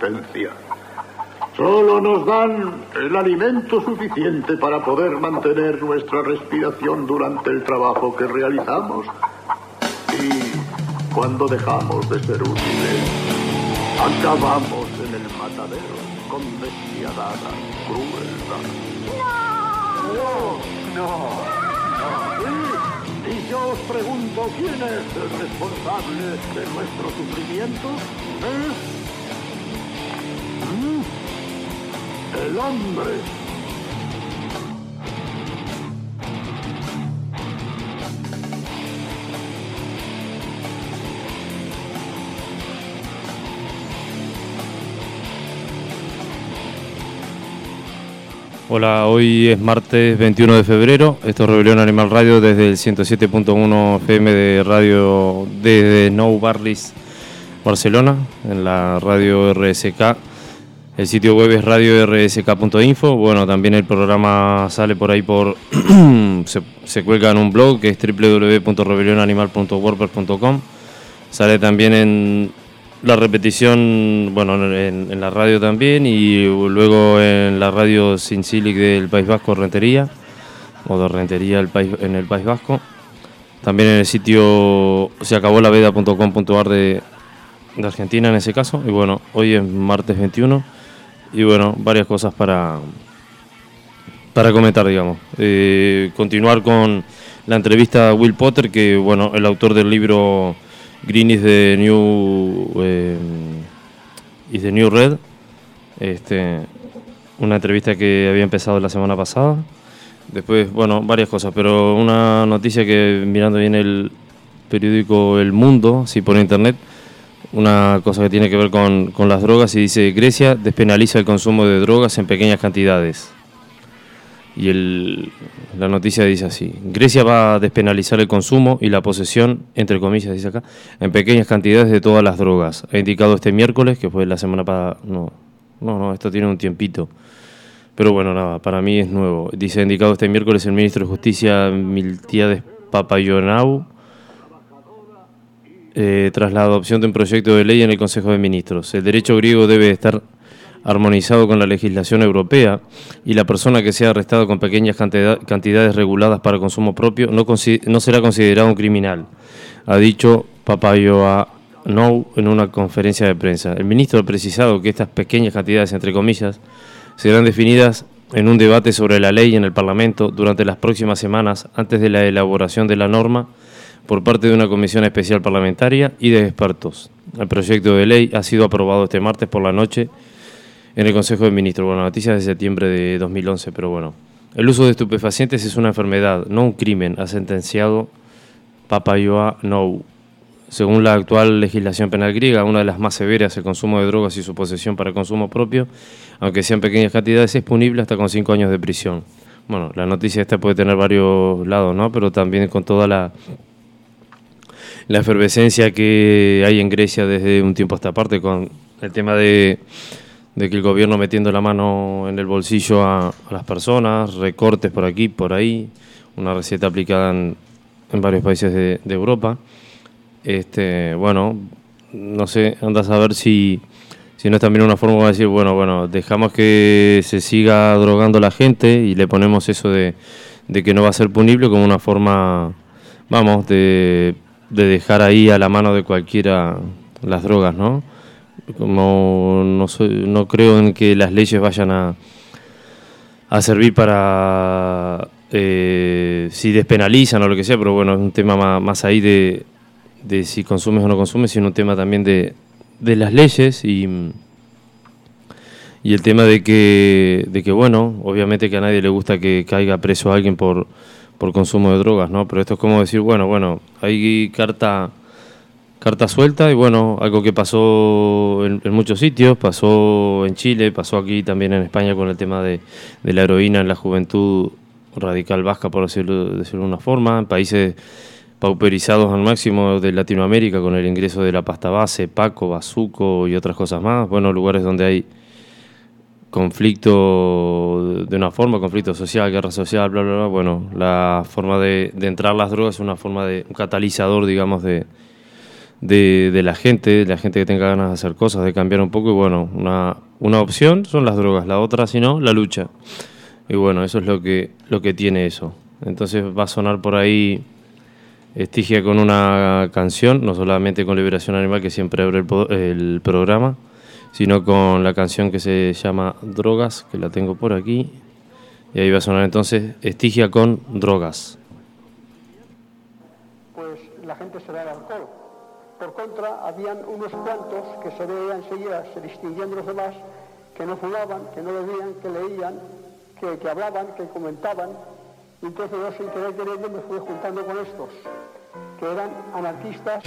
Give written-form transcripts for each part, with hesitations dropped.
subsistencia. Solo nos dan el alimento suficiente para poder mantener nuestra respiración durante el trabajo que realizamos. Y cuando dejamos de ser útiles, acabamos en el matadero con despiadada crueldad. ¡No! Y yo os pregunto, ¿quién es el responsable de nuestro sufrimiento? El hombre. Hola, hoy es martes 21 de febrero, esto es Rebelión Animal Radio desde el 107.1 FM de radio desde Nou Barris, Barcelona, en la radio RSK. El sitio web es radiorsk.info. Bueno, también el programa sale por ahí se cuelga en un blog que es www.rebelionanimal.wordpress.com. Sale también en la repetición, bueno, en la radio también, y luego en la radio Sincilic del País Vasco, Rentería, o de Rentería en el País Vasco. También en el sitio seacabolaveda.com.ar de Argentina en ese caso. Y bueno, hoy es martes 21 y bueno, varias cosas para comentar, digamos. Continuar con la entrevista a Will Potter, que bueno, el autor del libro Green is the New Red. Una entrevista que había empezado la semana pasada. Después, bueno, varias cosas, pero una noticia que mirando bien el periódico El Mundo, si por internet, una cosa que tiene que ver con las drogas, y dice: Grecia despenaliza el consumo de drogas en pequeñas cantidades. Y la noticia dice así: Grecia va a despenalizar el consumo y la posesión, entre comillas dice acá, en pequeñas cantidades de todas las drogas. Ha indicado este miércoles, que fue la semana pasada, no, esto tiene un tiempito, pero bueno, nada, para mí es nuevo. Dice: ha indicado este miércoles el ministro de Justicia Miltiades Papayonau, tras la adopción de un proyecto de ley en el Consejo de Ministros. El derecho griego debe estar armonizado con la legislación europea, y la persona que sea arrestada con pequeñas cantidades reguladas para consumo propio no será considerado un criminal, ha dicho Papayonau en una conferencia de prensa. El ministro ha precisado que estas pequeñas cantidades, entre comillas, serán definidas en un debate sobre la ley en el Parlamento durante las próximas semanas, antes de la elaboración de la norma por parte de una comisión especial parlamentaria y de expertos. El proyecto de ley ha sido aprobado este martes por la noche en el Consejo de Ministros. Bueno, noticias de septiembre de 2011, pero bueno. El uso de estupefacientes es una enfermedad, no un crimen, ha sentenciado Papayonau. Según la actual legislación penal griega, una de las más severas, el consumo de drogas y su posesión para consumo propio, aunque sean pequeñas cantidades, es punible hasta con 5 años de prisión. Bueno, la noticia esta puede tener varios lados, ¿no? Pero también con toda la efervescencia que hay en Grecia desde un tiempo a esta parte, con el tema de que el gobierno metiendo la mano en el bolsillo a las personas, recortes por aquí, por ahí, una receta aplicada en varios países de Europa. Bueno, no sé, andas a ver si no es también una forma de decir, bueno, dejamos que se siga drogando la gente y le ponemos eso de que no va a ser punible, como una forma, vamos, de dejar ahí a la mano de cualquiera las drogas, ¿no? Como no creo en que las leyes vayan a servir para si despenalizan o lo que sea, pero bueno, es un tema más ahí de si consumes o no consumes, sino un tema también de las leyes y el tema de que bueno, obviamente que a nadie le gusta que caiga preso a alguien por consumo de drogas, ¿no? Pero esto es como decir, bueno, hay carta suelta, y bueno, algo que pasó en muchos sitios, pasó en Chile, pasó aquí también en España con el tema de la heroína en la juventud radical vasca, por decirlo de una forma, en países pauperizados al máximo de Latinoamérica con el ingreso de la pasta base, Paco, bazuco y otras cosas más. Bueno, lugares donde hay conflicto de una forma, conflicto social, guerra social, bla, bla, bla. Bueno, la forma de entrar las drogas es una forma de un catalizador, digamos, de de la gente que tenga ganas de hacer cosas, de cambiar un poco. Y bueno, una opción son las drogas, la otra, si no, la lucha. Y bueno, eso es lo que tiene eso. Entonces va a sonar por ahí Estigia con una canción, no solamente con Liberación Animal, que siempre abre el programa, sino con la canción que se llama Drogas, que la tengo por aquí. Y ahí va a sonar entonces Estigia con Drogas. Pues la gente se da al alcohol. Por contra, habían unos cuantos que se veían enseguida, se distinguían de los demás, que no fumaban, que no bebían, que leían, que hablaban, que comentaban. Y entonces yo, sin querer queriendo, me fui juntando con estos, que eran anarquistas.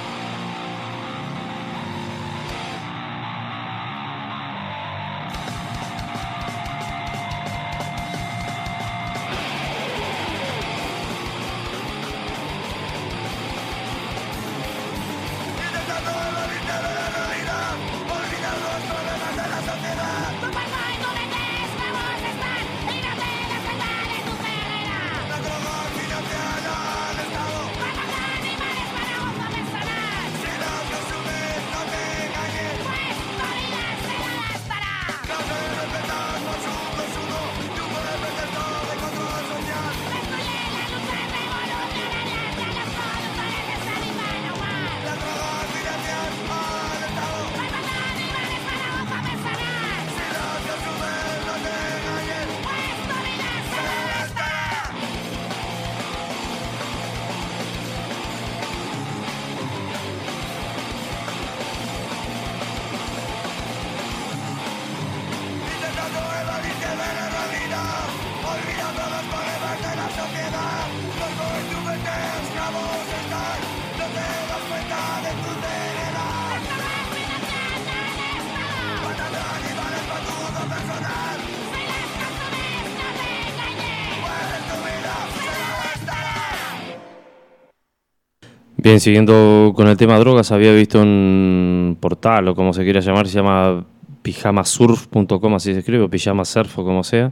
Bien, siguiendo con el tema drogas, había visto un portal, o como se quiera llamar, se llama pijamasurf.com, así se escribe, o pijamasurf, o como sea.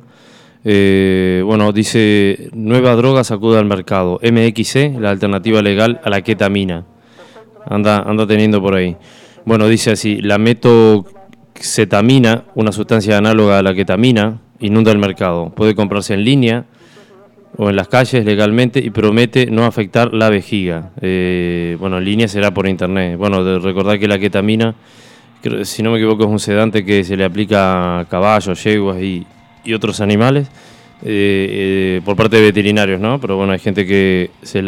Bueno, dice, nueva droga sacude al mercado, MXC, la alternativa legal a la ketamina. Anda teniendo por ahí. Bueno, dice así, la metoxetamina, una sustancia análoga a la ketamina, inunda el mercado. Puede comprarse en línea o en las calles legalmente y promete no afectar la vejiga. Bueno, en línea será por internet. Bueno, de recordar que la ketamina, si no me equivoco, es un sedante que se le aplica a caballos, yeguas y otros animales por parte de veterinarios, ¿no? Pero bueno, hay gente que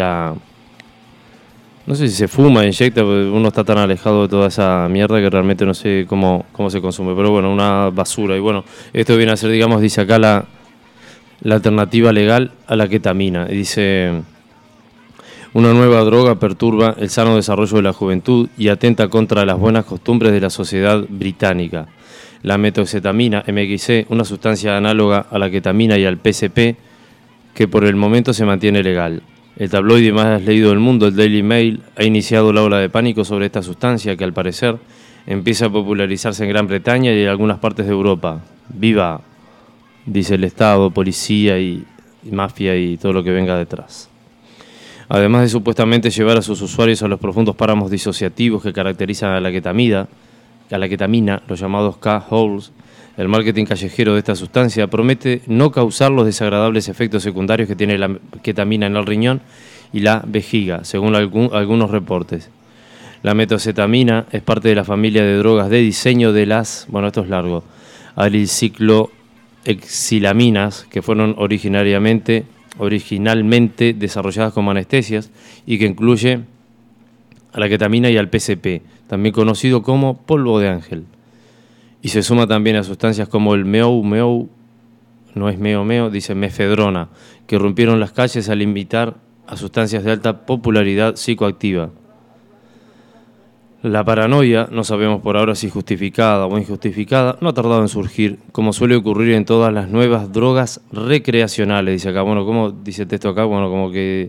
no sé si se fuma, inyecta, porque uno está tan alejado de toda esa mierda que realmente no sé cómo se consume. Pero bueno, una basura. Y bueno, esto viene a ser, digamos, dice acá la alternativa legal a la ketamina. Dice, una nueva droga perturba el sano desarrollo de la juventud y atenta contra las buenas costumbres de la sociedad británica. La metoxetamina, MXC, una sustancia análoga a la ketamina y al PCP, que por el momento se mantiene legal. El tabloide más leído del mundo, el Daily Mail, ha iniciado la ola de pánico sobre esta sustancia que al parecer empieza a popularizarse en Gran Bretaña y en algunas partes de Europa. ¡Viva!, dice el Estado, policía y mafia y todo lo que venga detrás. Además de supuestamente llevar a sus usuarios a los profundos páramos disociativos que caracterizan a la ketamina, los llamados K-holes, el marketing callejero de esta sustancia promete no causar los desagradables efectos secundarios que tiene la ketamina en el riñón y la vejiga, según algunos reportes. La metoxetamina es parte de la familia de drogas de diseño de las, esto es largo, arilciclohexilaminas, que fueron originalmente desarrolladas como anestesias y que incluye a la ketamina y al PCP, también conocido como polvo de ángel. Y se suma también a sustancias como el no es meo, dice mefedrona, que rompieron las calles al invitar a sustancias de alta popularidad psicoactiva. La paranoia, no sabemos por ahora si justificada o injustificada, no ha tardado en surgir, como suele ocurrir en todas las nuevas drogas recreacionales, dice acá. Bueno, ¿cómo dice el texto acá? Bueno, como que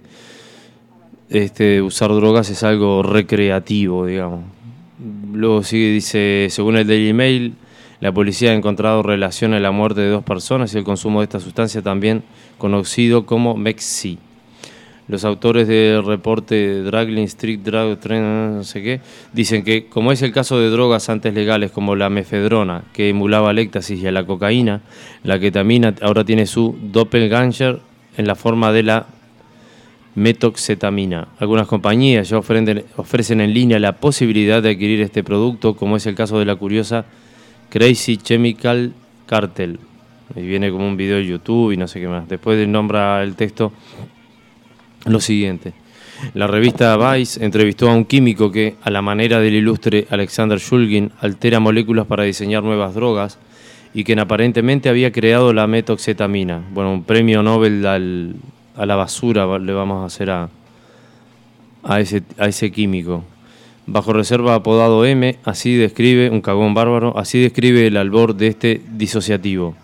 usar drogas es algo recreativo, digamos. Luego sigue, dice, según el Daily Mail, la policía ha encontrado relación en la muerte de 2 personas y el consumo de esta sustancia, también conocido como MXC. Los autores del reporte Dragging Street Drug Trend, no sé qué, dicen que, como es el caso de drogas antes legales como la mefedrona, que emulaba al éxtasis y a la cocaína, la ketamina ahora tiene su doppelganger en la forma de la metoxetamina. Algunas compañías ya ofrecen en línea la posibilidad de adquirir este producto, como es el caso de la curiosa Crazy Chemical Cartel. Y viene como un video de YouTube y no sé qué más. Después nombra el texto lo siguiente. La revista Vice entrevistó a un químico que, a la manera del ilustre Alexander Shulgin, altera moléculas para diseñar nuevas drogas y quien aparentemente había creado la metoxetamina. Bueno, un premio Nobel a la basura le vamos a hacer a ese químico. Bajo reserva apodado M, así describe, un cagón bárbaro, así describe el albor de este disociativo.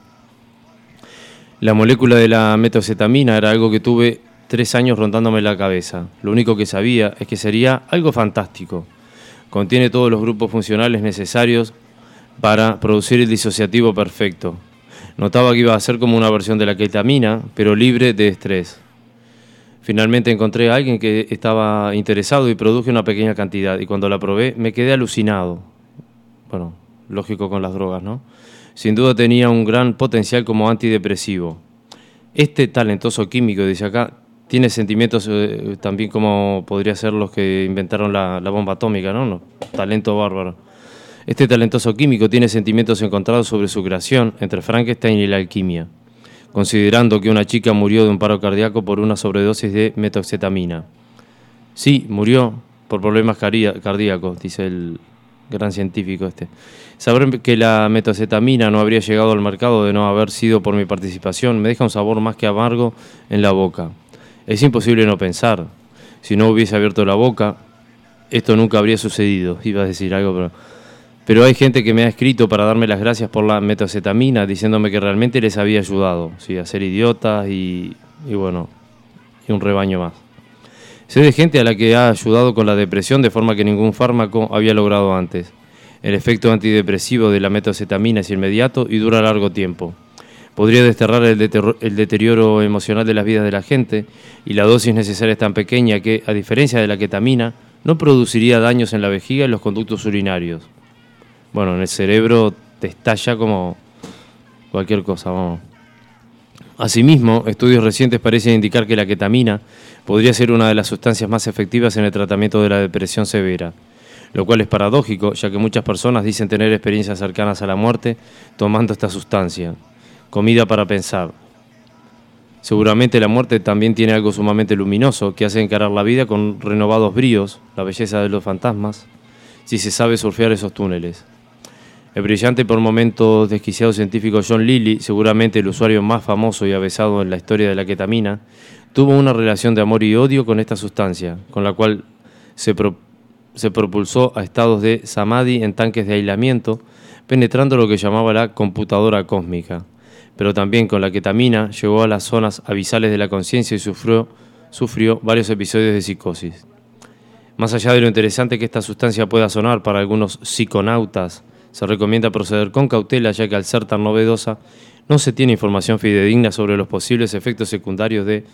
La molécula de la metoxetamina era algo que tuve 3 años rondándome la cabeza. Lo único que sabía es que sería algo fantástico. Contiene todos los grupos funcionales necesarios para producir el disociativo perfecto. Notaba que iba a ser como una versión de la ketamina, pero libre de estrés. Finalmente encontré a alguien que estaba interesado y produje una pequeña cantidad. Y cuando la probé me quedé alucinado. Bueno, lógico con las drogas, ¿no? Sin duda tenía un gran potencial como antidepresivo. Este talentoso químico, dice acá, tiene sentimientos también como podría ser los que inventaron la bomba atómica, ¿no? Talento bárbaro. Este talentoso químico tiene sentimientos encontrados sobre su creación entre Frankenstein y la alquimia, considerando que una chica murió de un paro cardíaco por una sobredosis de metoxetamina. Sí, murió por problemas cardíacos, dice el gran científico este. Saber que la metoxetamina no habría llegado al mercado de no haber sido por mi participación me deja un sabor más que amargo en la boca. Es imposible no pensar. Si no hubiese abierto la boca, esto nunca habría sucedido. Iba a decir algo, pero hay gente que me ha escrito para darme las gracias por la metoxetamina, diciéndome que realmente les había ayudado, ¿sí? A ser idiotas y bueno, y un rebaño más. Sé de gente a la que ha ayudado con la depresión de forma que ningún fármaco había logrado antes. El efecto antidepresivo de la metoxetamina es inmediato y dura largo tiempo. Podría desterrar el deterioro emocional de las vidas de la gente, y la dosis necesaria es tan pequeña que, a diferencia de la ketamina, no produciría daños en la vejiga y los conductos urinarios. Bueno, en el cerebro te estalla como cualquier cosa, vamos. Asimismo, estudios recientes parecen indicar que la ketamina podría ser una de las sustancias más efectivas en el tratamiento de la depresión severa, lo cual es paradójico, ya que muchas personas dicen tener experiencias cercanas a la muerte tomando esta sustancia. Comida para pensar. Seguramente la muerte también tiene algo sumamente luminoso que hace encarar la vida con renovados bríos, la belleza de los fantasmas, si se sabe surfear esos túneles. El brillante y por momentos desquiciado científico John Lilly, seguramente el usuario más famoso y avesado en la historia de la ketamina, tuvo una relación de amor y odio con esta sustancia, con la cual se propulsó a estados de samadhi en tanques de aislamiento, penetrando lo que llamaba la computadora cósmica. Pero también con la ketamina llegó a las zonas abisales de la conciencia y sufrió varios episodios de psicosis. Más allá de lo interesante que esta sustancia pueda sonar para algunos psiconautas, se recomienda proceder con cautela, ya que al ser tan novedosa no se tiene información fidedigna sobre los posibles efectos secundarios de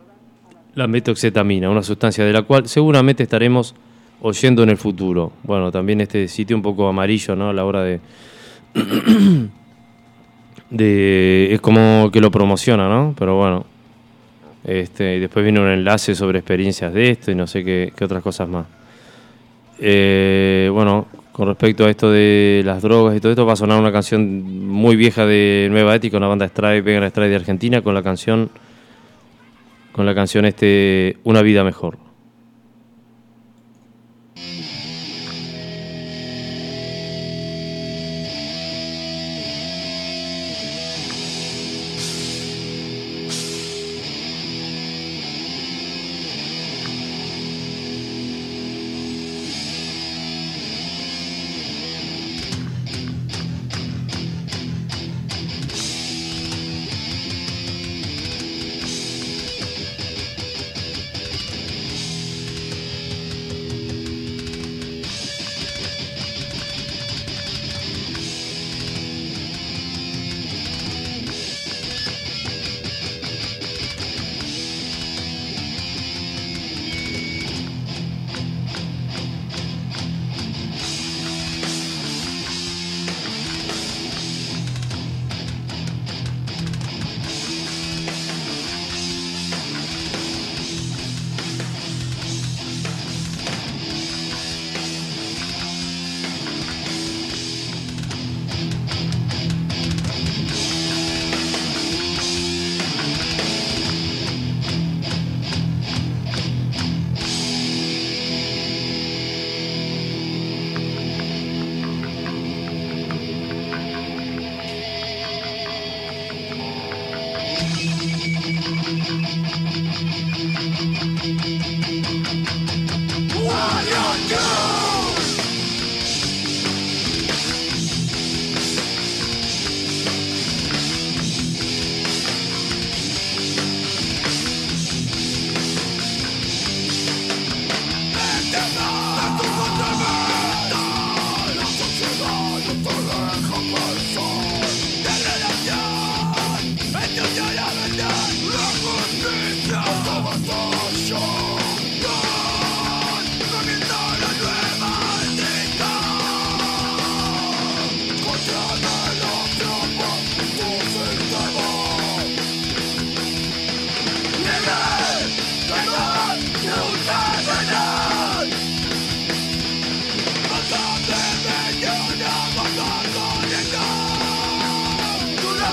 la metoxetamina, una sustancia de la cual seguramente estaremos oyendo en el futuro. Bueno, también este sitio un poco amarillo, ¿no? A la hora de es como que lo promociona, ¿no? Pero bueno, y después viene un enlace sobre experiencias de esto y no sé qué otras cosas más. Bueno, con respecto a esto de las drogas y todo esto, va a sonar una canción muy vieja de Nueva Ética, una banda Vegan Strike de Argentina, con la canción Una vida mejor.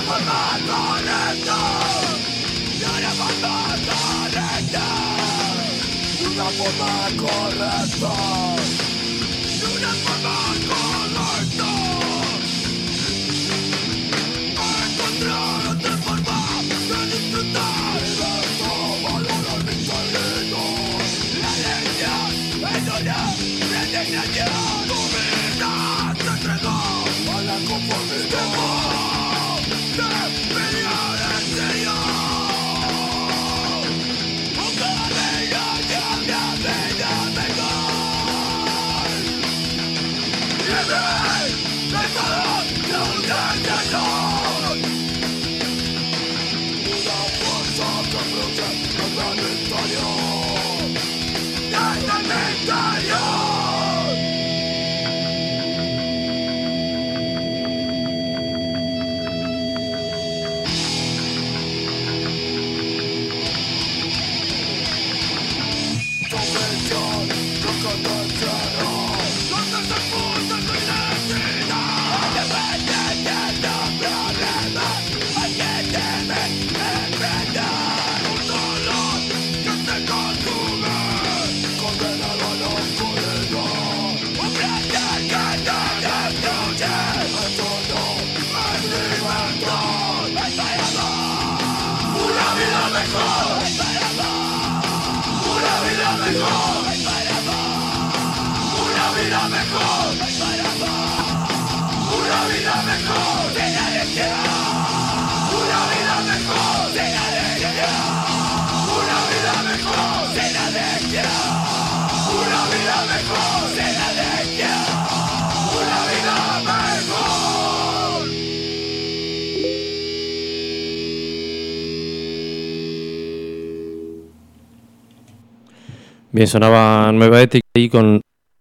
Bien, sonaba Nueva Ética ahí con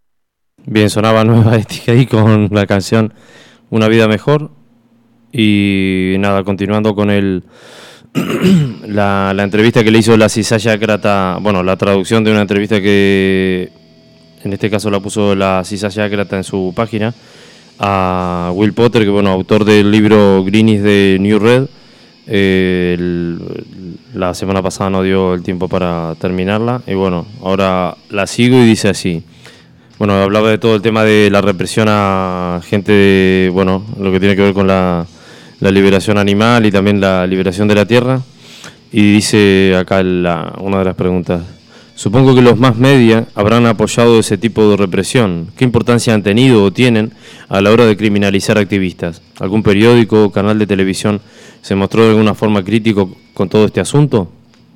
la canción Una vida mejor. Y nada, continuando con la entrevista que le hizo la Cizalla Crata, bueno, la traducción de una entrevista que en este caso la puso la Cizalla Crata en su página, a Will Potter, que bueno, autor del libro Greenies de New Red. La semana pasada no dio el tiempo para terminarla y bueno, ahora la sigo y dice así. Bueno, hablaba de todo el tema de la represión a gente de, bueno, lo que tiene que ver con la liberación animal y también la liberación de la tierra. Y dice acá una de las preguntas: supongo que los más media habrán apoyado ese tipo de represión. ¿Qué importancia han tenido o tienen a la hora de criminalizar activistas? ¿Algún periódico o canal de televisión se mostró de alguna forma crítico con todo este asunto?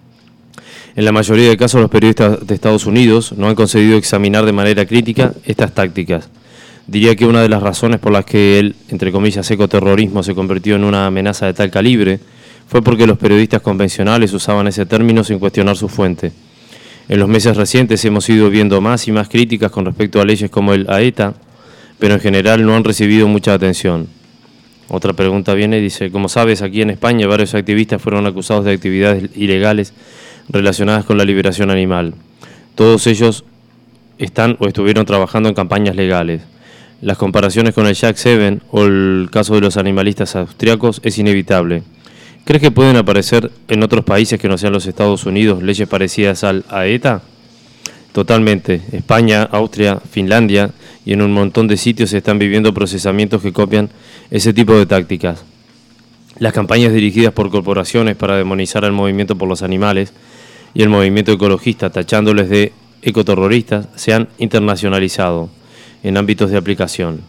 En la mayoría de casos, los periodistas de Estados Unidos no han conseguido examinar de manera crítica estas tácticas. Diría que una de las razones por las que el, entre comillas, ecoterrorismo se convirtió en una amenaza de tal calibre fue porque los periodistas convencionales usaban ese término sin cuestionar su fuente. En los meses recientes hemos ido viendo más y más críticas con respecto a leyes como el AETA, pero en general no han recibido mucha atención. Otra pregunta viene y dice: como sabes, aquí en España varios activistas fueron acusados de actividades ilegales relacionadas con la liberación animal. Todos ellos están o estuvieron trabajando en campañas legales. Las comparaciones con el Jack 7 o el caso de los animalistas austriacos es inevitable. ¿Crees que pueden aparecer en otros países que no sean los Estados Unidos leyes parecidas al AETA? Totalmente. España, Austria, Finlandia y en un montón de sitios se están viviendo procesamientos que copian ese tipo de tácticas. Las campañas dirigidas por corporaciones para demonizar al movimiento por los animales y el movimiento ecologista, tachándoles de ecoterroristas, se han internacionalizado en ámbitos de aplicación.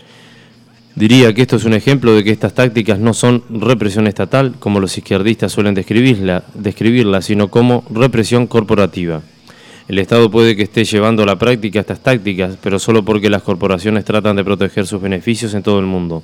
Diría que esto es un ejemplo de que estas tácticas no son represión estatal, como los izquierdistas suelen describirla, sino como represión corporativa. El Estado puede que esté llevando a la práctica estas tácticas, pero solo porque las corporaciones tratan de proteger sus beneficios en todo el mundo.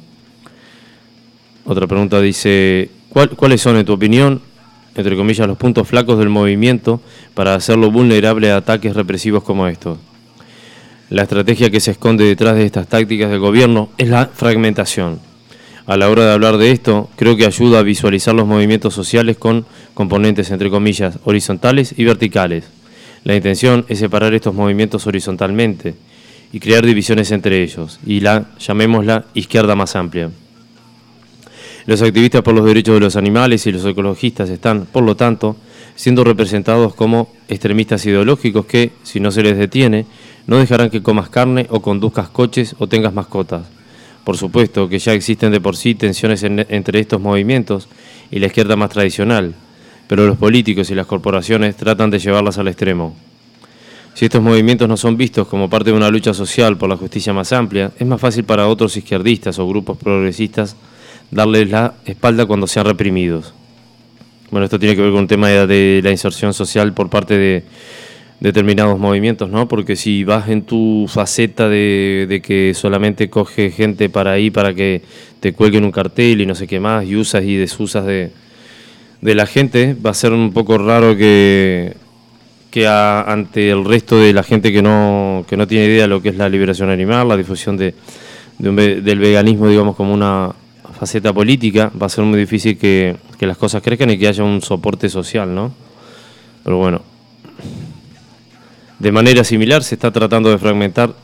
Otra pregunta dice: ¿cuáles son, en tu opinión, entre comillas, los puntos flacos del movimiento para hacerlo vulnerable a ataques represivos como estos? La estrategia que se esconde detrás de estas tácticas del gobierno es la fragmentación. A la hora de hablar de esto, creo que ayuda a visualizar los movimientos sociales con componentes, entre comillas, horizontales y verticales. La intención es separar estos movimientos horizontalmente y crear divisiones entre ellos, y llamémosla izquierda más amplia. Los activistas por los derechos de los animales y los ecologistas están, por lo tanto, siendo representados como extremistas ideológicos que, si no se les detiene, no dejarán que comas carne o conduzcas coches o tengas mascotas. Por supuesto que ya existen de por sí tensiones entre estos movimientos y la izquierda más tradicional, pero los políticos y las corporaciones tratan de llevarlas al extremo. Si estos movimientos no son vistos como parte de una lucha social por la justicia más amplia, es más fácil para otros izquierdistas o grupos progresistas darles la espalda cuando sean reprimidos. Bueno, esto tiene que ver con un tema de la inserción social por parte de determinados movimientos, ¿no? Porque si vas en tu faceta de que solamente coge gente para ahí para que te cuelguen un cartel y no sé qué más, y usas y desusas de la gente, va a ser un poco raro que ante el resto de la gente que no tiene idea de lo que es la liberación animal, la difusión del veganismo, digamos, como una faceta política, va a ser muy difícil que las cosas crezcan y que haya un soporte social, ¿no? Pero bueno, de manera similar se está tratando de fragmentar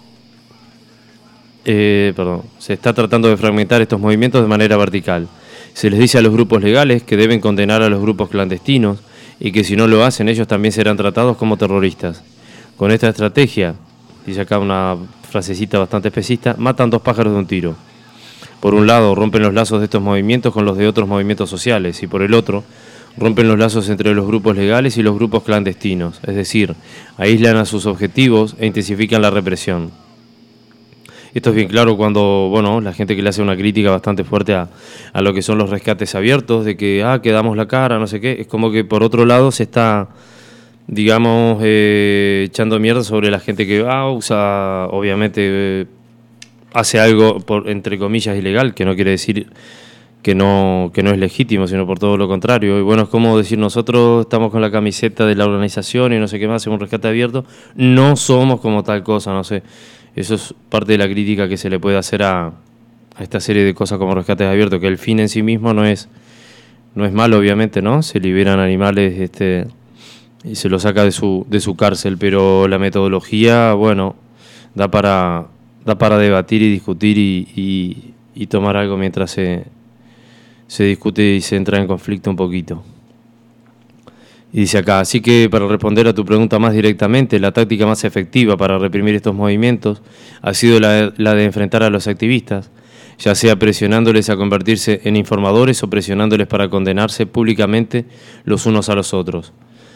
estos movimientos de manera vertical. Se les dice a los grupos legales que deben condenar a los grupos clandestinos y que si no lo hacen ellos también serán tratados como terroristas. Con esta estrategia, dice acá una frasecita bastante especista, matan dos pájaros de un tiro. Por un lado rompen los lazos de estos movimientos con los de otros movimientos sociales y por el otro rompen los lazos entre los grupos legales y los grupos clandestinos, es decir, aíslan a sus objetivos e intensifican la represión. Esto es bien claro cuando, bueno, la gente que le hace una crítica bastante fuerte a lo que son los rescates abiertos, de que, que damos la cara, no sé qué, es como que por otro lado se está, digamos, echando mierda sobre la gente que usa, obviamente, hace algo, entre comillas, ilegal, que no quiere decir que no es legítimo, sino por todo lo contrario. Y bueno, es como decir, nosotros estamos con la camiseta de la organización y no sé qué más, hacemos un rescate abierto, no somos como tal cosa, no sé. Eso es parte de la crítica que se le puede hacer a esta serie de cosas como rescates abiertos, que el fin en sí mismo no es malo, obviamente, ¿no? Se liberan animales y se los saca de su cárcel, pero la metodología, bueno, da para debatir y discutir y tomar algo mientras se discute y se entra en conflicto un poquito. Y dice acá, así que para responder a tu pregunta más directamente, la táctica más efectiva para reprimir estos movimientos ha sido la de enfrentar a los activistas, ya sea presionándoles a convertirse en informadores o presionándoles para condenarse públicamente los unos a los otros.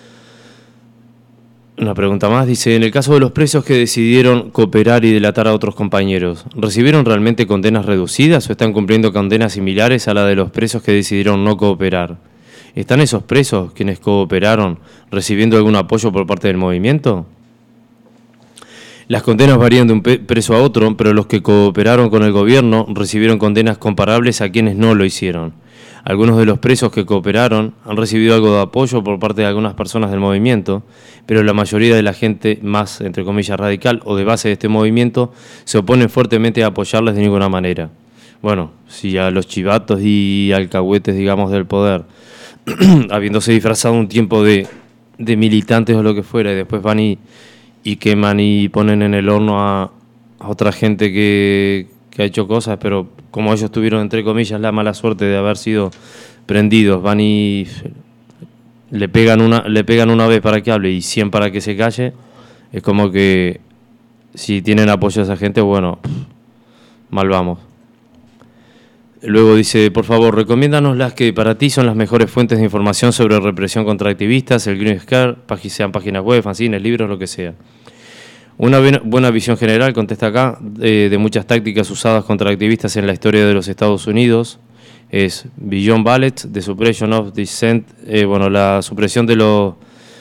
Una pregunta más, dice, en el caso de los presos que decidieron cooperar y delatar a otros compañeros, ¿recibieron realmente condenas reducidas o están cumpliendo condenas similares a la de los presos que decidieron no cooperar? ¿Están esos presos, quienes cooperaron, recibiendo algún apoyo por parte del movimiento? Las condenas varían de un preso a otro, pero los que cooperaron con el gobierno recibieron condenas comparables a quienes no lo hicieron. Algunos de los presos que cooperaron han recibido algo de apoyo por parte de algunas personas del movimiento, pero la mayoría de la gente más, entre comillas, radical o de base de este movimiento se oponen fuertemente a apoyarles de ninguna manera. Bueno, si a los chivatos y alcahuetes, digamos, del poder, habiéndose disfrazado un tiempo de militantes o lo que fuera, y después van y queman y ponen en el horno a otra gente que ha hecho cosas, pero como ellos tuvieron, entre comillas, la mala suerte de haber sido prendidos, van y le pegan una vez para que hable y 100 para que se calle, es como que si tienen apoyo a esa gente, bueno, mal vamos. Luego dice, por favor, recomiéndanos las que para ti son las mejores fuentes de información sobre represión contra activistas, el Green Scare, sean páginas web, fanzines, libros, lo que sea. Una buena visión general, contesta acá, de muchas tácticas usadas contra activistas en la historia de los Estados Unidos es Beyond Bullets, The Suppression of Dissent, la supresión del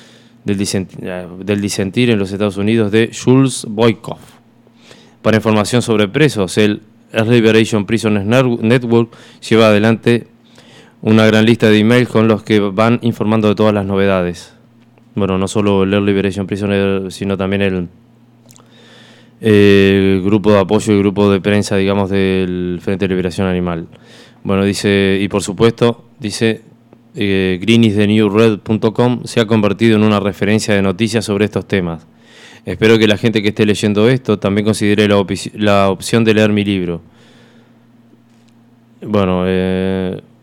disentir en los Estados Unidos de Jules Boykoff. Para información sobre presos, el Early Liberation Prisoners Network lleva adelante una gran lista de emails con los que van informando de todas las novedades. Bueno, no solo el Early Liberation Prisoners, sino también el grupo de apoyo y grupo de prensa, digamos, del Frente de Liberación Animal. Bueno, dice, y por supuesto, dice, greenistheNewRed.com se ha convertido en una referencia de noticias sobre estos temas. Espero que la gente que esté leyendo esto también considere la opción de leer mi libro. Bueno,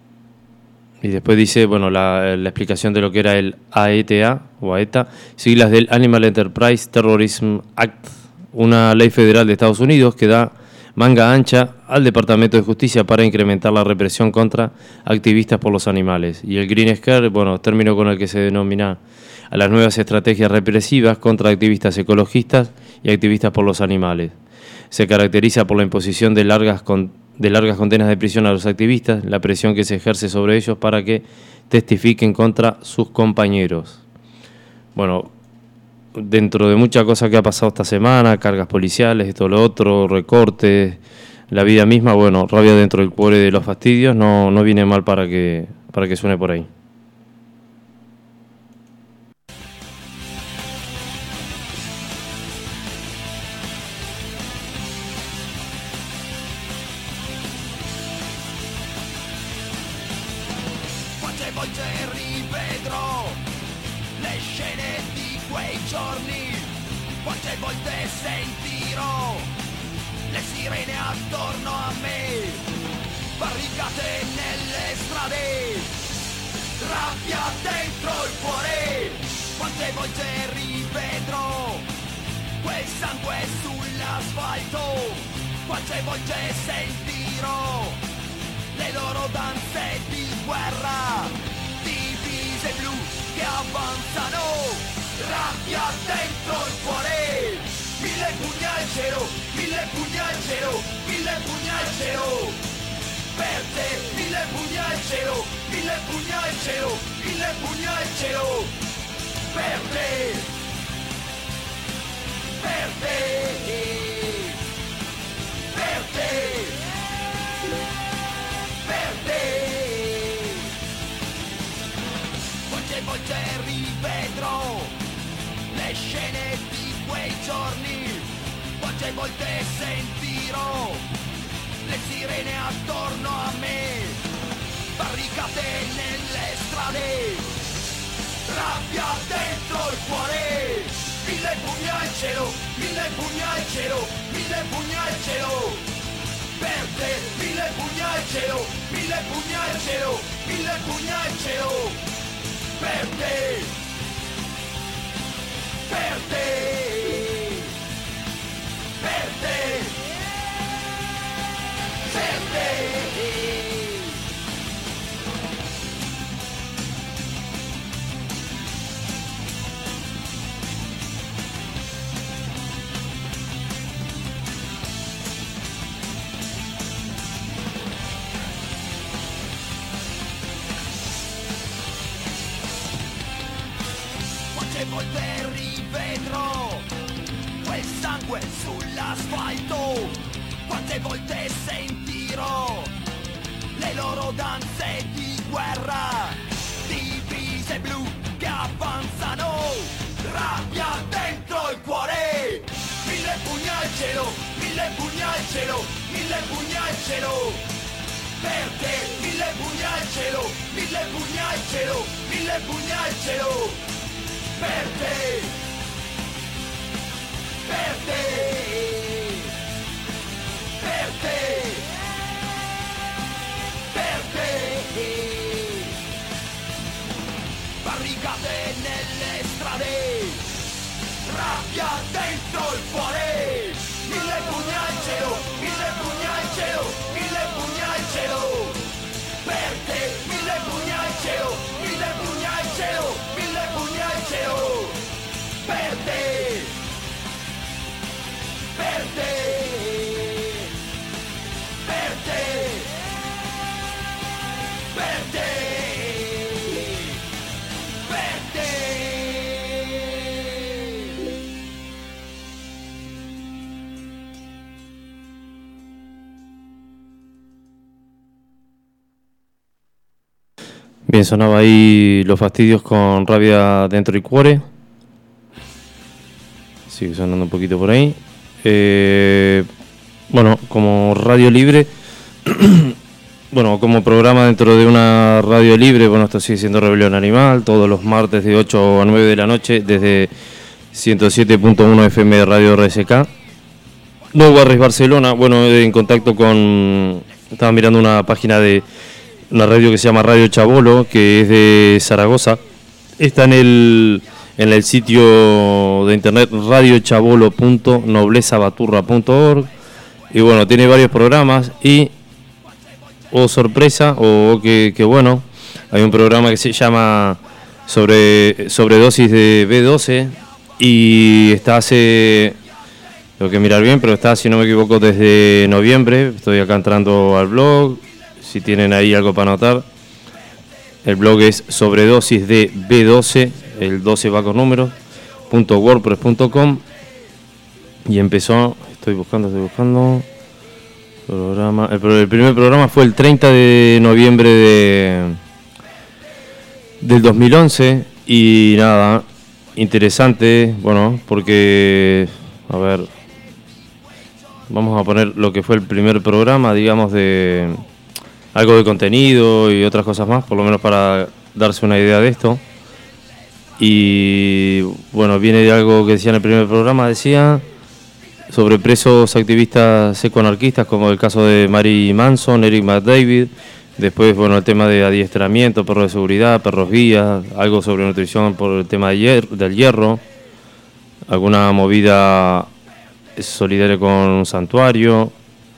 Y después dice, bueno, la explicación de lo que era el AETA, o AETA, siglas del Animal Enterprise Terrorism Act, una ley federal de Estados Unidos que da manga ancha al Departamento de Justicia para incrementar la represión contra activistas por los animales. Y el Green Scare, bueno, término con el que se denomina a las nuevas estrategias represivas contra activistas ecologistas y activistas por los animales. Se caracteriza por la imposición de largas condenas de prisión a los activistas, la presión que se ejerce sobre ellos para que testifiquen contra sus compañeros. Bueno, dentro de muchas cosas que ha pasado esta semana, cargas policiales, esto, lo otro, recortes, la vida misma, bueno, rabia dentro del cuore de los fastidios, no viene mal para que suene por ahí. Bien, sonaba ahí Los Fastidios con Rabia dentro del cuore. Sigue sonando un poquito por ahí. Bueno, como radio libre, bueno, como programa dentro de una radio libre, bueno, esto sigue siendo Rebelión Animal, todos los martes de 8 a 9 de la noche, desde 107.1 FM de Radio RSK. No Barris Barcelona, bueno, en contacto con... Estaba mirando una página de una radio que se llama Radio Chabolo, que es de Zaragoza. Está en el sitio de internet radiochabolo.noblezabaturra.org. Y bueno, tiene varios programas y, sorpresa, que bueno, hay un programa que se llama Sobredosis de B12 y tengo que mirar bien, pero está, si no me equivoco, desde noviembre. Estoy acá entrando al blog, si tienen ahí algo para anotar. El blog es Sobredosis de B12, el 12 va con números, .wordpress.com, y empezó, estoy buscando. Programa, el primer programa fue el 30 de noviembre del 2011 y nada, interesante, bueno, porque, a ver, vamos a poner lo que fue el primer programa, digamos, de algo de contenido y otras cosas más, por lo menos para darse una idea de esto. Y bueno, viene de algo que decía en el primer programa, decía sobre presos activistas ecoanarquistas, como el caso de Mary Manson, Eric McDavid. Después, bueno, el tema de adiestramiento, perros de seguridad, perros guías, algo sobre nutrición por el tema del hierro, alguna movida solidaria con un santuario.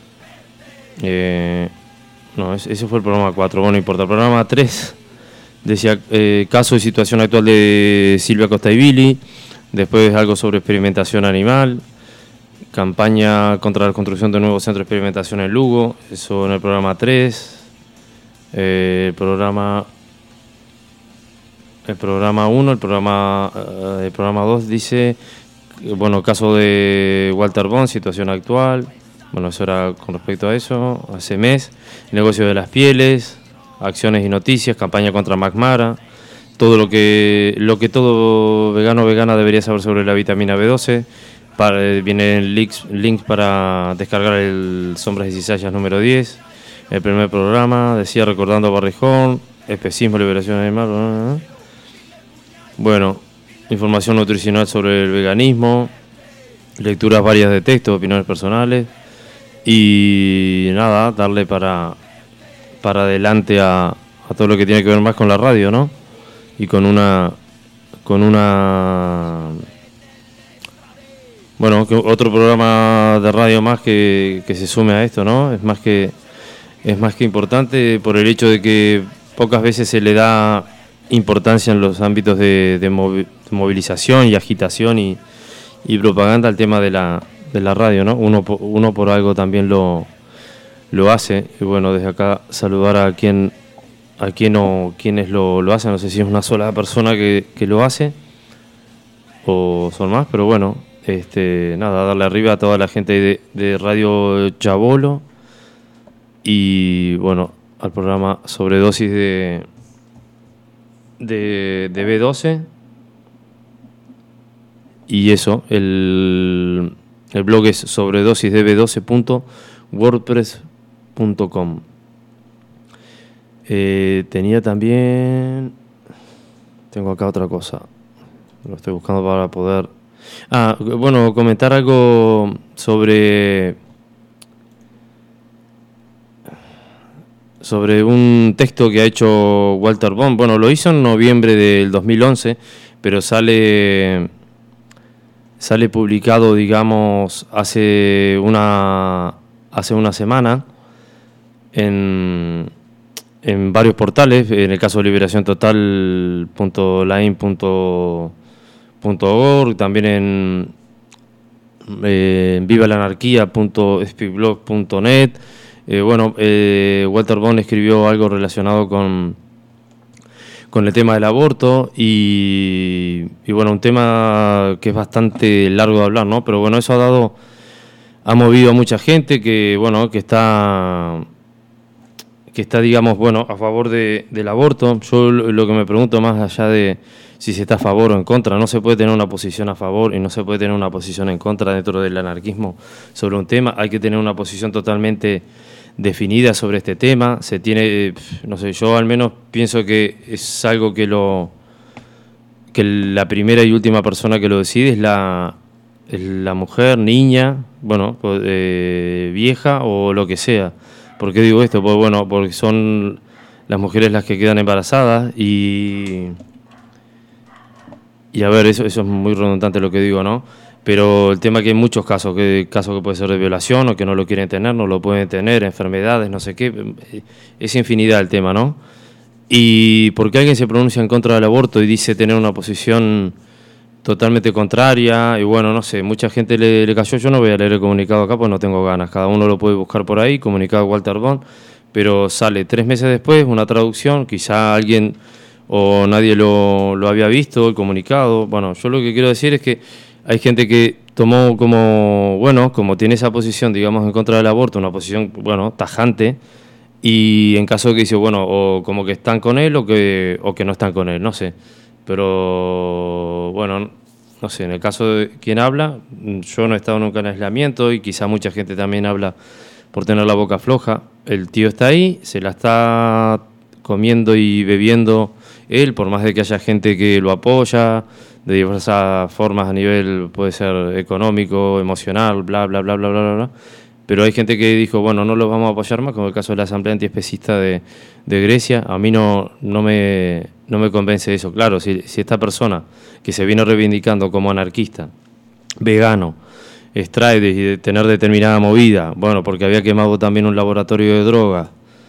No, ese fue el programa 4, bueno, no importa. El programa 3 decía caso y situación actual de Silvia Costa y Billy. Después algo sobre experimentación animal, campaña contra la construcción de un nuevo centro de experimentación en Lugo, eso en el programa 3. El programa 1, el programa 2 dice, bueno, caso de Walter Bond, situación actual. Bueno, eso era con respecto a eso, hace mes. Negocio de las pieles, acciones y noticias, campaña contra McMara, todo lo que todo vegano o vegana debería saber sobre la vitamina B12. Vienen links para descargar el Sombras y Cizallas número 10. El primer programa decía recordando a Barrejón, especismo, liberación animal. Bueno, información nutricional sobre el veganismo, lecturas varias de texto, opiniones personales. Y nada, darle para adelante a todo lo que tiene que ver más con la radio, ¿no? Y con una bueno, otro programa de radio más que se sume a esto, ¿no? Es más que importante por el hecho de que pocas veces se le da importancia en los ámbitos de movilización y agitación y propaganda al tema de la radio, ¿no? Uno por algo también lo hace. Y bueno, desde acá saludar a quienes lo hacen. No sé si es una sola persona que lo hace o son más, pero bueno, nada, darle arriba a toda la gente de Radio Chabolo y bueno, al programa Sobredosis de B12. Y eso, el blog es sobredosisdb12.wordpress.com. Tenía también... Tengo acá otra cosa. Lo estoy buscando para poder... bueno, comentar algo sobre un texto que ha hecho Walter Bond. Bueno, lo hizo en noviembre del 2011, pero sale publicado, digamos, hace una semana en varios portales, en el caso de liberaciontotal.line.org, también en vivalanarquía.speakblog.net. Walter Bond escribió algo relacionado con el tema del aborto y bueno, un tema que es bastante largo de hablar, ¿no? Pero bueno, eso ha movido a mucha gente que está digamos, bueno, a favor del aborto. Yo lo que me pregunto, más allá de si se está a favor o en contra, no se puede tener una posición a favor y no se puede tener una posición en contra dentro del anarquismo sobre un tema. Hay que tener una posición totalmente definida sobre este tema. Se tiene, no sé, yo al menos pienso que es algo que la primera y última persona que lo decide es la mujer, niña, bueno, vieja o lo que sea. ¿Por qué digo esto? Pues bueno, porque son las mujeres las que quedan embarazadas y a ver, eso es muy redundante lo que digo, ¿no? Pero el tema es que hay muchos casos que puede ser de violación o que no lo quieren tener, no lo pueden tener, enfermedades, no sé qué, es infinidad el tema, ¿no? Y porque alguien se pronuncia en contra del aborto y dice tener una posición totalmente contraria, y bueno, no sé, mucha gente le cayó. Yo no voy a leer el comunicado acá, pues no tengo ganas, cada uno lo puede buscar por ahí, comunicado Walter Bond, pero sale 3 meses después una traducción, quizá alguien o nadie lo había visto, el comunicado. Bueno, yo lo que quiero decir es que hay gente que tomó como tiene esa posición, digamos, en contra del aborto, una posición, tajante, y en caso de que dice, o como que están con él o que no están con él, no sé. Pero, no sé, en el caso de quien habla, yo no he estado nunca en aislamiento y quizá mucha gente también habla por tener la boca floja. El tío está ahí, se la está comiendo y bebiendo él, por más de que haya gente que lo apoya de diversas formas a nivel, puede ser económico, emocional, bla, bla, bla, bla, bla, bla, bla. Pero hay gente que dijo, no los vamos a apoyar más, como el caso de la Asamblea Antiespecista de Grecia. A mí no me convence eso. Claro, si esta persona que se viene reivindicando como anarquista, vegano, extrae de tener determinada movida, porque había quemado también un laboratorio de drogas,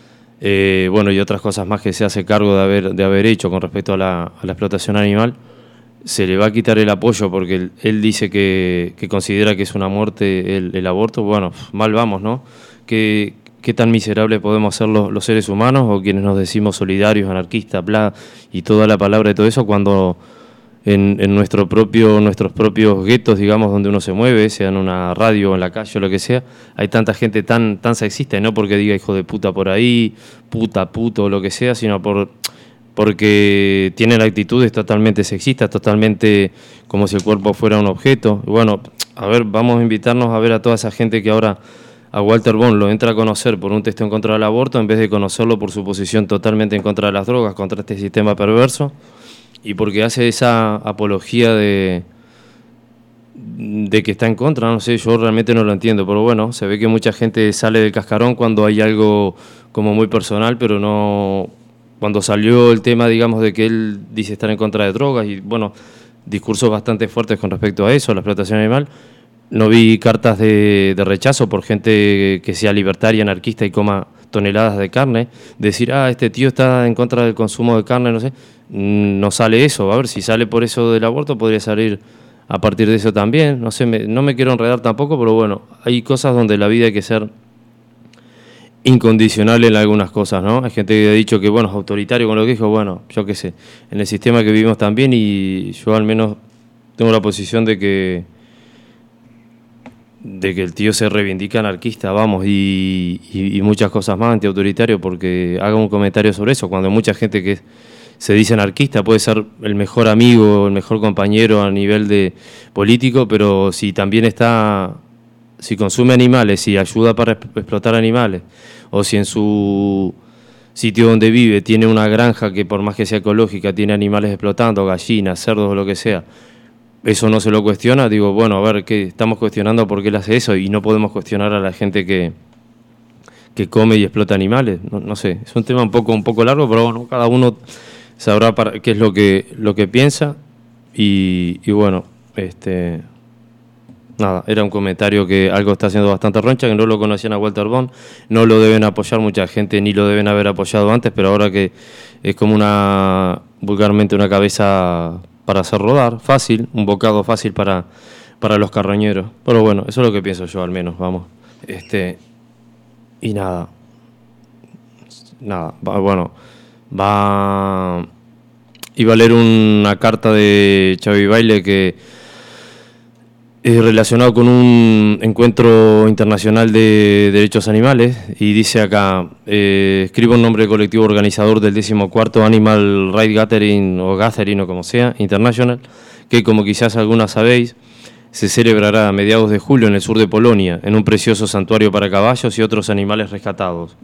y otras cosas más que se hace cargo de haber hecho con respecto a la explotación animal, se le va a quitar el apoyo porque él dice que considera que es una muerte el aborto. Mal vamos, ¿no? ¿Qué tan miserables podemos ser los seres humanos o quienes nos decimos solidarios, anarquistas, bla, y toda la palabra de todo eso, cuando en nuestros propios guetos, digamos, donde uno se mueve, sea en una radio o en la calle o lo que sea, hay tanta gente tan sexista, y no porque diga hijo de puta por ahí, puto o lo que sea, sino porque tienen actitudes totalmente sexistas, totalmente como si el cuerpo fuera un objeto. Vamos a invitarnos a ver a toda esa gente que ahora a Walter Bond lo entra a conocer por un texto en contra del aborto, en vez de conocerlo por su posición totalmente en contra de las drogas, contra este sistema perverso, y porque hace esa apología de que está en contra. No sé, yo realmente no lo entiendo, pero se ve que mucha gente sale del cascarón cuando hay algo como muy personal, pero no. Cuando salió el tema, digamos, de que él dice estar en contra de drogas y, discursos bastante fuertes con respecto a eso, la explotación animal, no vi cartas de rechazo por gente que sea libertaria, anarquista y coma toneladas de carne, decir, este tío está en contra del consumo de carne, no sé, no sale eso. A ver, si sale por eso del aborto, podría salir a partir de eso también, no sé, no me quiero enredar tampoco, pero hay cosas donde la vida hay que ser incondicional en algunas cosas, ¿no? Hay gente que ha dicho que, es autoritario con lo que dijo, yo qué sé, en el sistema que vivimos también, y yo al menos tengo la posición de que el tío se reivindica anarquista, y muchas cosas más, antiautoritario, porque haga un comentario sobre eso, cuando hay mucha gente que se dice anarquista, puede ser el mejor amigo, el mejor compañero a nivel de político, pero si también si consume animales, si ayuda para explotar animales, o si en su sitio donde vive tiene una granja que por más que sea ecológica tiene animales explotando, gallinas, cerdos o lo que sea, eso no se lo cuestiona, digo, a ver, ¿qué estamos cuestionando por qué él hace eso? Y no podemos cuestionar a la gente que come y explota animales, no sé, es un tema un poco largo, pero cada uno sabrá qué es lo que piensa, y nada, era un comentario que algo está haciendo bastante roncha, que no lo conocían a Walter Bond, no lo deben apoyar mucha gente, ni lo deben haber apoyado antes, pero ahora que es como vulgarmente una cabeza para hacer rodar, fácil, un bocado fácil para los carroñeros. Pero eso es lo que pienso yo, al menos, vamos. Y nada, iba a leer una carta de Xavi Baile que relacionado con un encuentro internacional de derechos animales, y dice acá, escribo un nombre colectivo organizador del 14º Animal Rights Gathering o como sea, International, que como quizás algunas sabéis, se celebrará a mediados de julio en el sur de Polonia, en un precioso santuario para caballos y otros animales rescatados.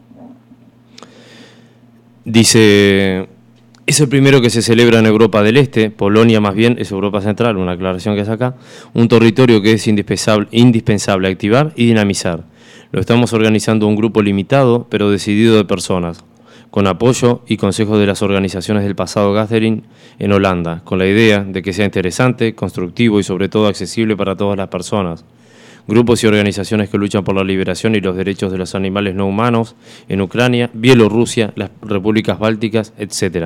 Dice, es el primero que se celebra en Europa del Este, Polonia más bien es Europa Central, una aclaración que es acá, un territorio que es indispensable activar y dinamizar. Lo estamos organizando un grupo limitado, pero decidido de personas, con apoyo y consejo de las organizaciones del pasado gathering en Holanda, con la idea de que sea interesante, constructivo y sobre todo accesible para todas las personas. Grupos y organizaciones que luchan por la liberación y los derechos de los animales no humanos en Ucrania, Bielorrusia, las repúblicas bálticas, etc.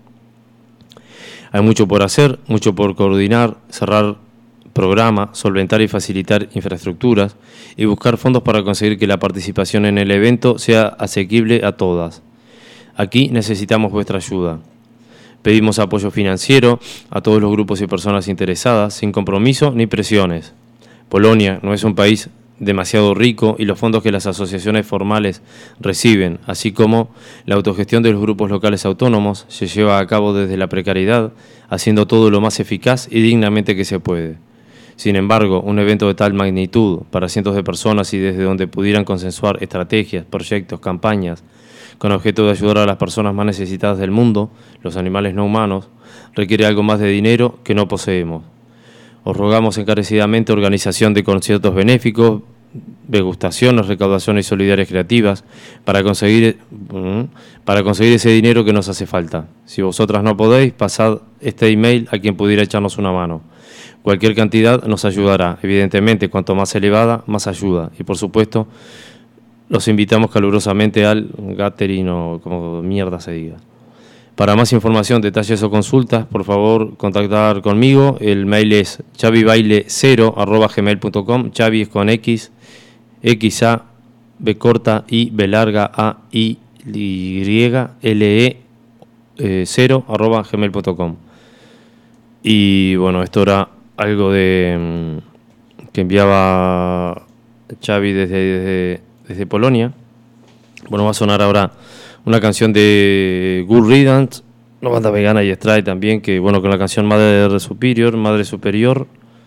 Hay mucho por hacer, mucho por coordinar, cerrar programa, solventar y facilitar infraestructuras y buscar fondos para conseguir que la participación en el evento sea asequible a todas. Aquí necesitamos vuestra ayuda. Pedimos apoyo financiero a todos los grupos y personas interesadas, sin compromiso ni presiones. Polonia no es un país demasiado rico y los fondos que las asociaciones formales reciben, así como la autogestión de los grupos locales autónomos, se lleva a cabo desde la precariedad, haciendo todo lo más eficaz y dignamente que se puede. Sin embargo, un evento de tal magnitud para cientos de personas y desde donde pudieran consensuar estrategias, proyectos, campañas, con objeto de ayudar a las personas más necesitadas del mundo, los animales no humanos, requiere algo más de dinero que no poseemos. Os rogamos encarecidamente organización de conciertos benéficos, degustaciones, recaudaciones solidarias creativas para conseguir ese dinero que nos hace falta. Si vosotras no podéis, pasad este email a quien pudiera echarnos una mano. Cualquier cantidad nos ayudará. Evidentemente, cuanto más elevada, más ayuda. Y por supuesto, los invitamos calurosamente al gathering o como mierda se diga. Para más información, detalles o consultas, por favor, contactar conmigo. El mail es chavibaile0@gmail.com. Chavi es con X, XA, B corta, I, B larga, A, I, Y, LE, 0@gmail.com. Y bueno, esto era algo de que enviaba Chavi desde Polonia. Bueno, va a sonar ahora una canción de Good Riddance, una banda vegana y extrae también, que bueno, con la canción Madre Superior,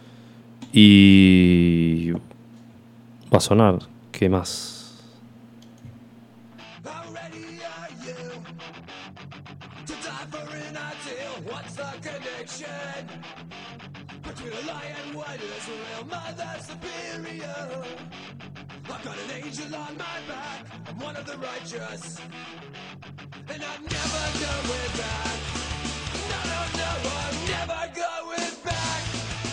y va a sonar, ¿qué más? I've got an angel on my back, I'm one of the righteous, and I'm never going back. No, no, no, I'm never going back.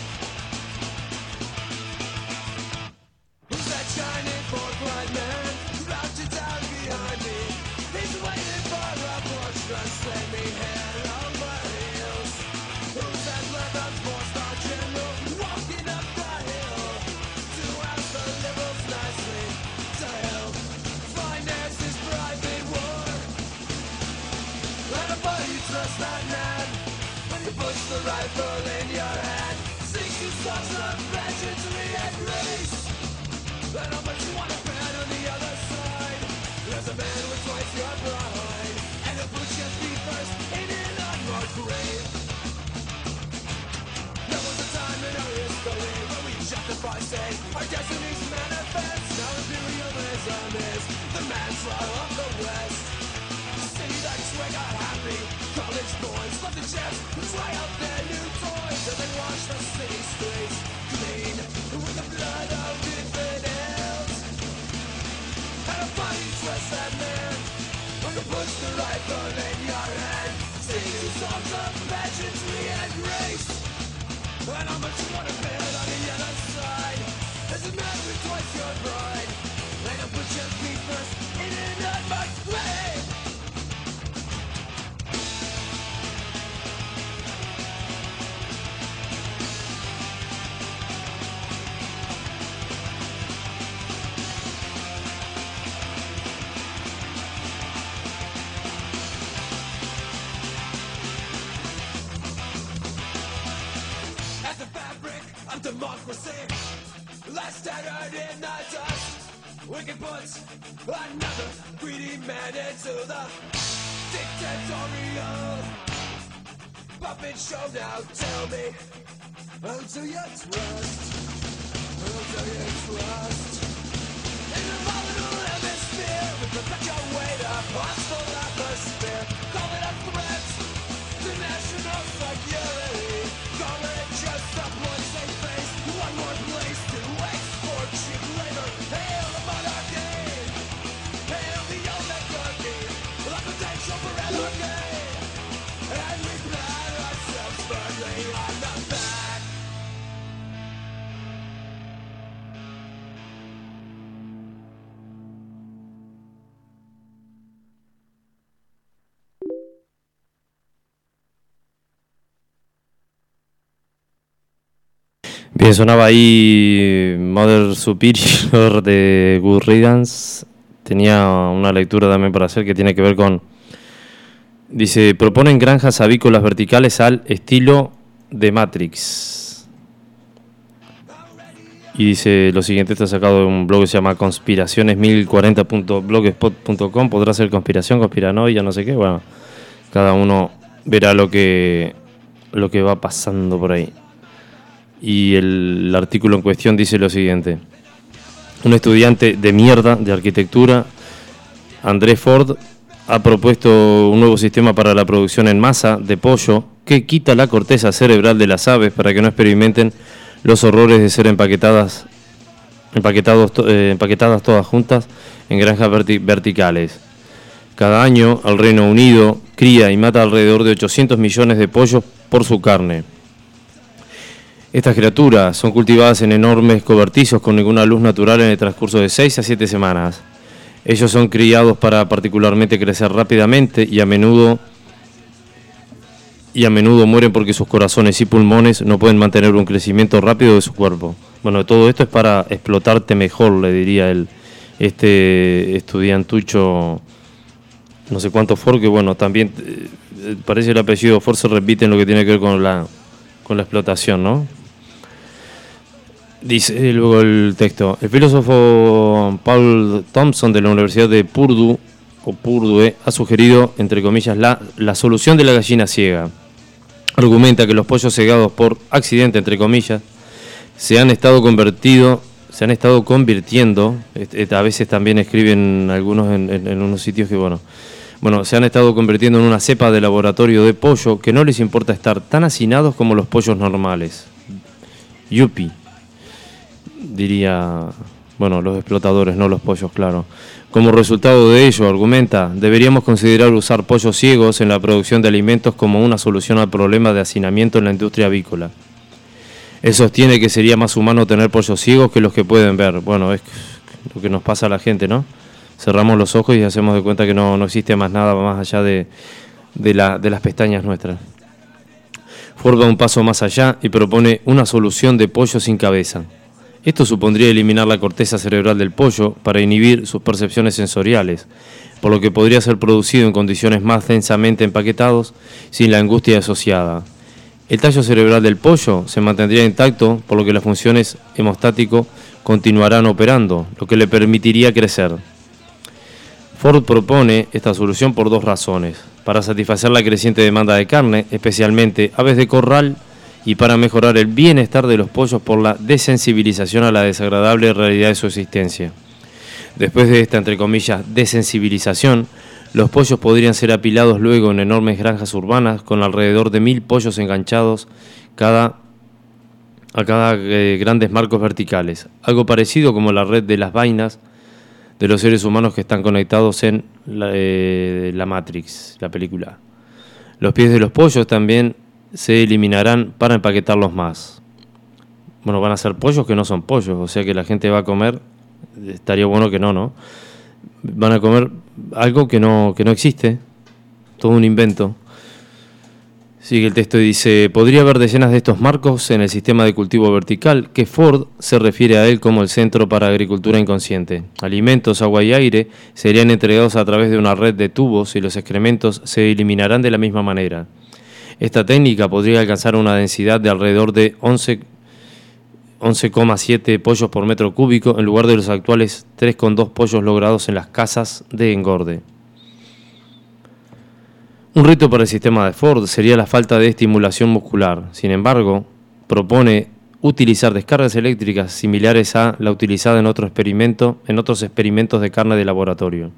Who's that shining fork-blind man crouching down behind me? He's waiting for a push to send me head over heels. Who's that leather-forced general walking up the hill to ask the liberals nicely to help finance this private war? Let a buddy trust that man when you push the rifle in your hand. Sing two songs of pageantry and race. And how much you want to bet on the other side? There's a man with twice your pride, and he'll put your feet first in an unmarked grave. There was a time in our history when we justify, say, our destinies manifest. Now imperialism is the manslaughter of the West. See that swagger happy, college boys love the chance to try out their new toys, and then wash the city streets clean with the blood of infidels. And a body trust that man when you push the rifle in your hand. Sing you songs of pageantry and grace. And how much you want to bet on the other side? There's a man with twice your pride, and he'll put your feet first in an unmarked grave. Democracy, last staggered in the dust. We can put another greedy man into the dictatorial puppet show. Now tell me, who do you trust? Who do you trust? In the volatile hemisphere, we perpetuate a hostile atmosphere. Call it a threat to national security. Call it just a blood safe face. One more place to export cheap labor. Hail the monarchy! Hail the oligarchy! Like a day Bien, sonaba ahí Mother Superior de Good Riddance. Tenía una lectura también para hacer que tiene que ver con... Dice, proponen granjas avícolas verticales al estilo de Matrix. Y dice lo siguiente, está sacado de un blog que se llama conspiraciones1040.blogspot.com. Podrá ser conspiración, conspiranoia, no sé qué. Bueno, cada uno verá lo que va pasando por ahí. Y el artículo en cuestión dice lo siguiente. Un estudiante de mierda de arquitectura, André Ford, ha propuesto un nuevo sistema para la producción en masa de pollo que quita la corteza cerebral de las aves para que no experimenten los horrores de ser empaquetadas todas juntas en granjas verticales. Cada año el Reino Unido cría y mata alrededor de 800 millones de pollos por su carne. Estas criaturas son cultivadas en enormes cobertizos con ninguna luz natural en el transcurso de 6 a 7 semanas. Ellos son criados para particularmente crecer rápidamente y a menudo mueren porque sus corazones y pulmones no pueden mantener un crecimiento rápido de su cuerpo. Bueno, todo esto es para explotarte mejor, le diría este estudiantucho, no sé cuánto Ford, que bueno, también parece el apellido Ford se repite en lo que tiene que ver con la explotación, ¿no? Dice luego el texto. El filósofo Paul Thompson de la Universidad de Purdue ha sugerido, entre comillas, la solución de la gallina ciega. Argumenta que los pollos cegados por accidente, entre comillas, se han estado convirtiendo, a veces también escriben algunos en unos sitios que se han estado convirtiendo en una cepa de laboratorio de pollo que no les importa estar tan hacinados como los pollos normales. Yupi, diría, los explotadores, no los pollos, claro. Como resultado de ello, argumenta, deberíamos considerar usar pollos ciegos en la producción de alimentos como una solución al problema de hacinamiento en la industria avícola. Él sostiene que sería más humano tener pollos ciegos que los que pueden ver. Bueno, es lo que nos pasa a la gente, ¿no? Cerramos los ojos y hacemos de cuenta que no existe más nada más allá de las pestañas nuestras. Ford va un paso más allá y propone una solución de pollo sin cabeza. Esto supondría eliminar la corteza cerebral del pollo para inhibir sus percepciones sensoriales, por lo que podría ser producido en condiciones más densamente empaquetados sin la angustia asociada. El tallo cerebral del pollo se mantendría intacto, por lo que las funciones hemostático continuarán operando, lo que le permitiría crecer. Ford propone esta solución por dos razones: para satisfacer la creciente demanda de carne, especialmente aves de corral, y para mejorar el bienestar de los pollos por la desensibilización a la desagradable realidad de su existencia. Después de esta, entre comillas, desensibilización, los pollos podrían ser apilados luego en enormes granjas urbanas con alrededor de 1000 pollos enganchados a cada grandes marcos verticales, algo parecido como la red de las vainas de los seres humanos que están conectados en la Matrix, la película. Los pies de los pollos también se eliminarán para empaquetarlos más. Bueno, van a ser pollos que no son pollos, o sea que la gente va a comer, estaría bueno que no. Van a comer algo que no existe, todo un invento. Sigue el texto y dice, podría haber decenas de estos marcos en el sistema de cultivo vertical, que Ford se refiere a él como el Centro para Agricultura Inconsciente. Alimentos, agua y aire serían entregados a través de una red de tubos y los excrementos se eliminarán de la misma manera. Esta técnica podría alcanzar una densidad de alrededor de 11,7 pollos por metro cúbico en lugar de los actuales 3,2 pollos logrados en las casas de engorde. Un reto para el sistema de Ford sería la falta de estimulación muscular. Sin embargo, propone utilizar descargas eléctricas similares a la utilizada en otros experimentos de carne de laboratorio.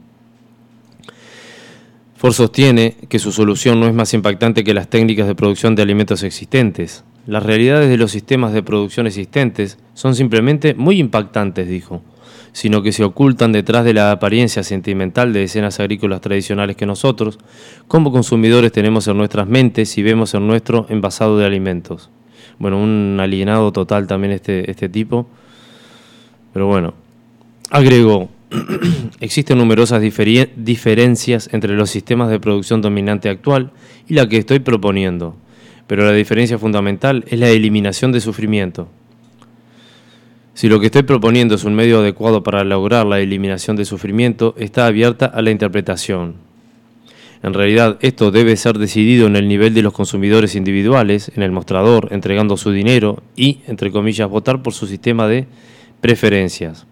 Ford sostiene que su solución no es más impactante que las técnicas de producción de alimentos existentes. Las realidades de los sistemas de producción existentes son simplemente muy impactantes, dijo, sino que se ocultan detrás de la apariencia sentimental de escenas agrícolas tradicionales que nosotros, como consumidores, tenemos en nuestras mentes y vemos en nuestro envasado de alimentos. Bueno, un alienado total también este tipo, pero bueno, agregó. Existen numerosas diferencias entre los sistemas de producción dominante actual y la que estoy proponiendo, pero la diferencia fundamental es la eliminación de sufrimiento. Si lo que estoy proponiendo es un medio adecuado para lograr la eliminación del sufrimiento, está abierta a la interpretación. En realidad, esto debe ser decidido en el nivel de los consumidores individuales, en el mostrador, entregando su dinero y, entre comillas, votar por su sistema de preferencias.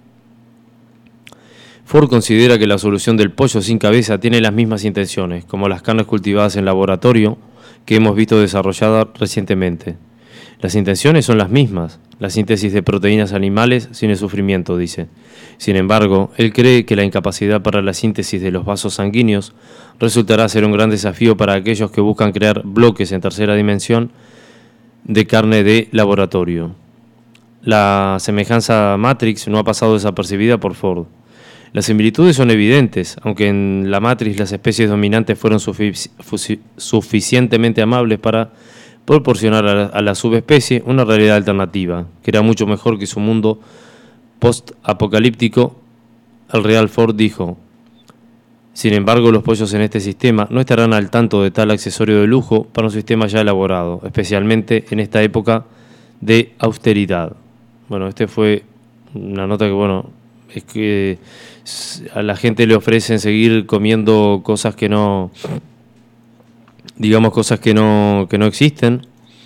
Ford considera que la solución del pollo sin cabeza tiene las mismas intenciones, como las carnes cultivadas en laboratorio que hemos visto desarrolladas recientemente. Las intenciones son las mismas, la síntesis de proteínas animales sin el sufrimiento, dice. Sin embargo, él cree que la incapacidad para la síntesis de los vasos sanguíneos resultará ser un gran desafío para aquellos que buscan crear bloques en tercera dimensión de carne de laboratorio. La semejanza Matrix no ha pasado desapercibida por Ford. Las similitudes son evidentes, aunque en la Matrix las especies dominantes fueron suficientemente amables para proporcionar a la subespecie una realidad alternativa, que era mucho mejor que su mundo post-apocalíptico. El Real Ford dijo: sin embargo, los pollos en este sistema no estarán al tanto de tal accesorio de lujo para un sistema ya elaborado, especialmente en esta época de austeridad. Bueno, fue una nota que, bueno, es que a la gente le ofrecen seguir comiendo cosas que no, digamos, cosas que no existen,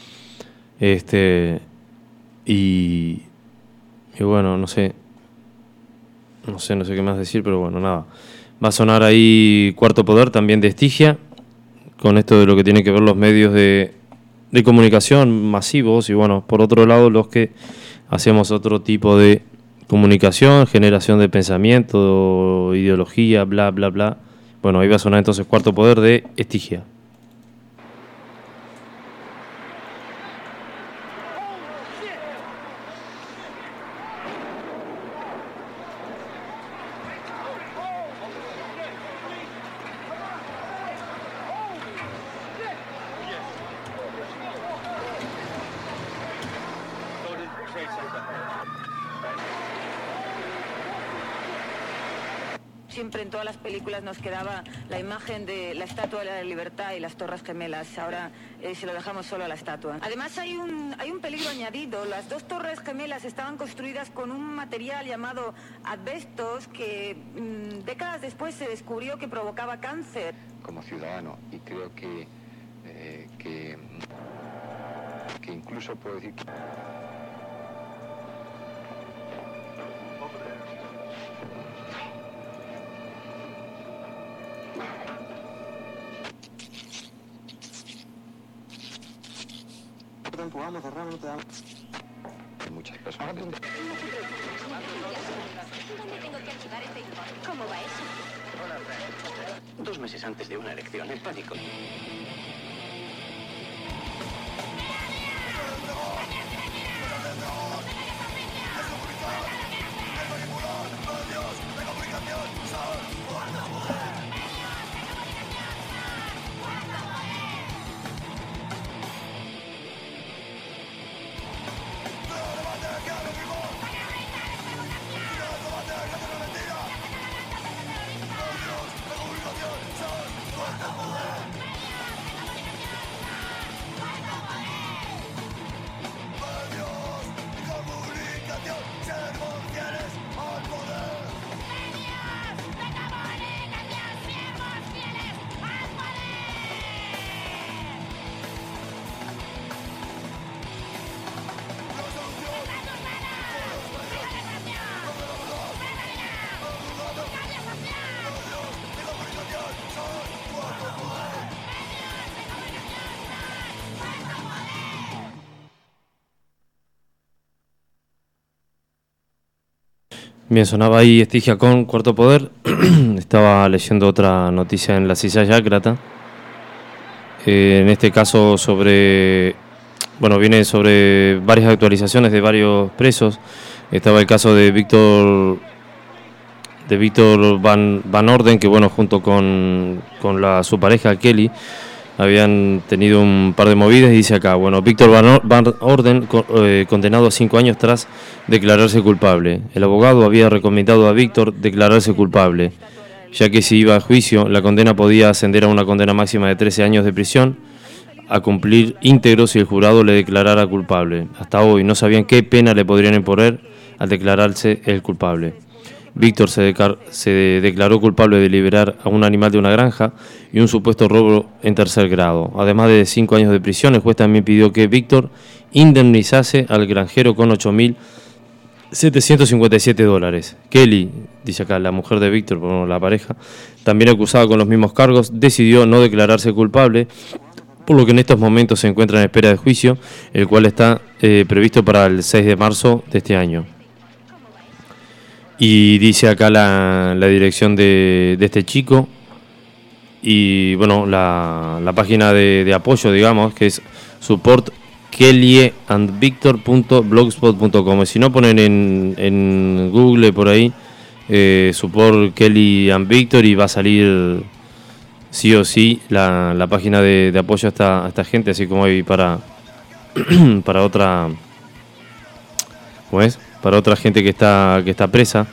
y bueno, no sé qué más decir, pero bueno, nada. Va a sonar ahí Cuarto Poder, también de Estigia, con esto de lo que tiene que ver los medios de comunicación masivos, y bueno, por otro lado, los que hacemos otro tipo de comunicación, generación de pensamiento, ideología, bla, bla, bla. Bueno, ahí va a sonar entonces Cuarto Poder de Estigia. Siempre en todas las películas nos quedaba la imagen de la Estatua de la Libertad y las Torres Gemelas. Ahora se lo dejamos solo a la estatua. Además hay un peligro añadido. Las dos Torres Gemelas estaban construidas con un material llamado asbestos que décadas después se descubrió que provocaba cáncer. Como ciudadano, y creo que incluso puedo decir que... Vamos a cerrar, no te damos. Hay muchas personas. ¿Dónde tengo que archivar este informe? ¿Cómo va eso? 2 meses antes de una elección, el pánico. Bien, sonaba ahí Estigia con Cuarto Poder. Estaba leyendo otra noticia en la Silla Yácrata. En este caso viene sobre varias actualizaciones de varios presos. Estaba el caso de Víctor Van Orden, que bueno, junto con su pareja Kelly, habían tenido un par de movidas, y dice acá, bueno, Víctor Van Orden, condenado a 5 años tras declararse culpable. El abogado había recomendado a Víctor declararse culpable, ya que si iba a juicio, la condena podía ascender a una condena máxima de 13 años de prisión, a cumplir íntegro si el jurado le declarara culpable. Hasta hoy no sabían qué pena le podrían imponer al declararse el culpable. Víctor se declaró culpable de liberar a un animal de una granja y un supuesto robo en tercer grado. Además de 5 años de prisión, el juez también pidió que Víctor indemnizase al granjero con $8.757. Kelly, dice acá la mujer de Víctor, bueno, la pareja, también acusada con los mismos cargos, decidió no declararse culpable, por lo que en estos momentos se encuentra en espera de juicio, el cual está previsto para el 6 de marzo de este año. Y dice acá la dirección de este chico y bueno, la página de apoyo, digamos, que es supportkellyandvictor.blogspot.com. Si no, ponen en Google por ahí support Kelly and Victor y va a salir sí o sí la página de apoyo a esta gente, así como hay para otra, ¿cómo es? Para otra gente que está presa.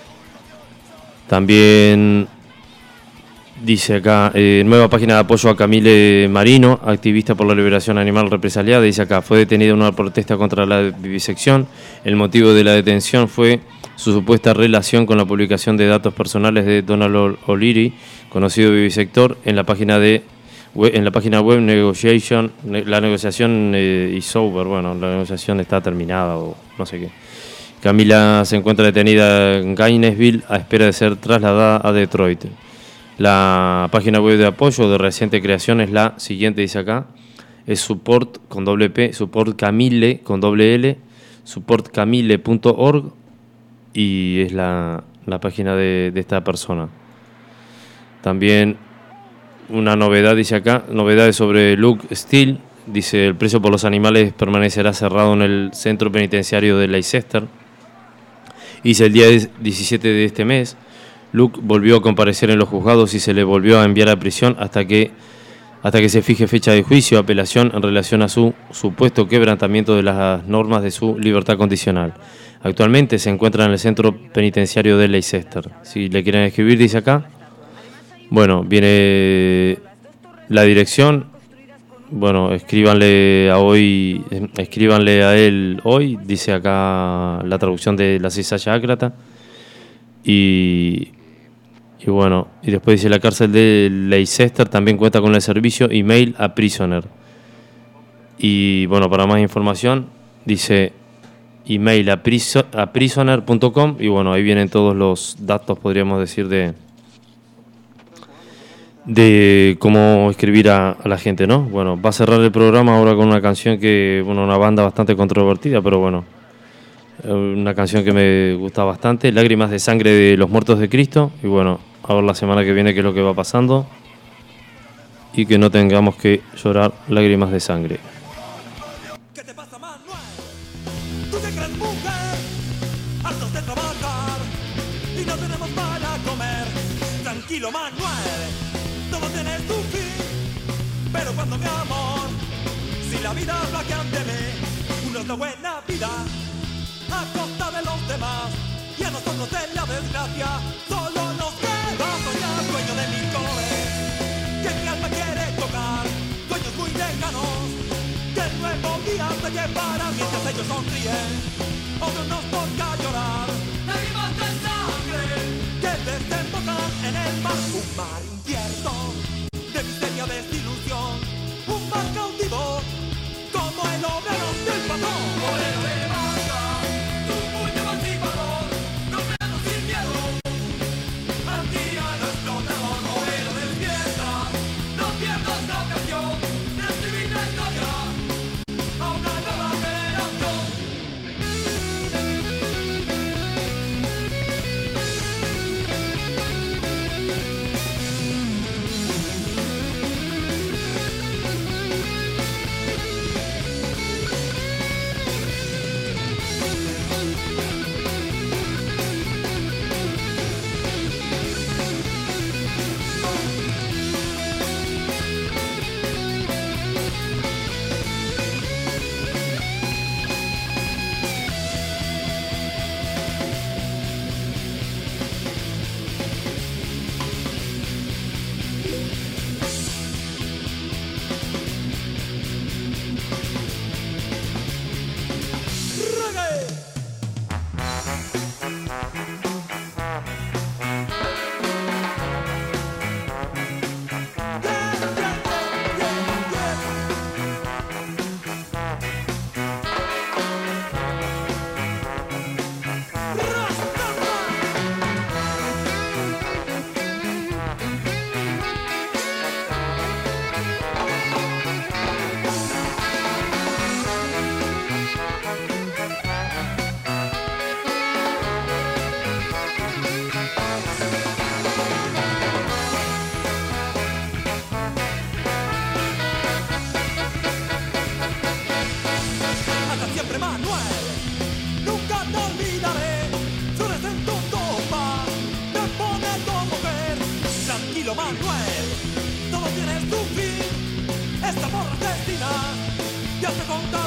También dice acá, nueva página de apoyo a Camille Marino, activista por la liberación animal represaliada. Dice acá, fue detenida en una protesta contra la vivisección. El motivo de la detención fue su supuesta relación con la publicación de datos personales de Donald O'Leary, conocido vivisector, en la página web Negotiation. La negociación is over, bueno, la negociación está terminada o no sé qué. Camila se encuentra detenida en Gainesville a espera de ser trasladada a Detroit. La página web de apoyo de reciente creación es la siguiente, dice acá, es support con doble P, support Camille con doble L, supportcamille.org, y es la página de esta persona. También una novedad, dice acá, novedades sobre Luke Steele. Dice, el precio por los animales permanecerá cerrado en el centro penitenciario de Leicester. Dice, el día 17 de este mes, Luke volvió a comparecer en los juzgados y se le volvió a enviar a prisión hasta que se fije fecha de juicio, apelación en relación a su supuesto quebrantamiento de las normas de su libertad condicional. Actualmente se encuentra en el centro penitenciario de Leicester. Si le quieren escribir, dice acá. Bueno, viene la dirección. Bueno, escríbanle a él hoy, dice acá la traducción de la Cisalla Ácrata. Y bueno, y después dice, la cárcel de Leicester también cuenta con el servicio email a prisoner. Y bueno, para más información, dice email a prisoner.com, y bueno, ahí vienen todos los datos, podríamos decir, de cómo escribir a la gente, ¿no? Bueno, va a cerrar el programa ahora con una canción que, bueno, una banda bastante controvertida, pero bueno, una canción que me gusta bastante, Lágrimas de Sangre de los Muertos de Cristo. Y bueno, a ver la semana que viene qué es lo que va pasando y que no tengamos que llorar lágrimas de sangre. ¿Qué te pasa, Manuel? ¿Tú te crees mujer? Hartos de trabajar y no tenemos para comer. Tranquilo, Manuel, todo tiene su fin. Pero cuando, mi amor, si la vida flaquea ante mí, uno es la buena vida a costa de los demás, y a nosotros de la desgracia solo nos queda soñar. Dueño de mi corazón, que mi alma quiere tocar, sueños muy lejanos que el nuevo día se llevará. Mientras ellos sonríen, otros nos toca llorar. Lágrimas de sangre que desembocan en el mar. Un mar incierto de miseria, desilusión, un mar cautivo como el obrero del patrón. Obrero de marca, tu puño emancipador, golpeando sin miedo, antillano explotador. Obrero despierta, no pierdas la ocasión de escribir la historia a una nueva generación. ya se contaron.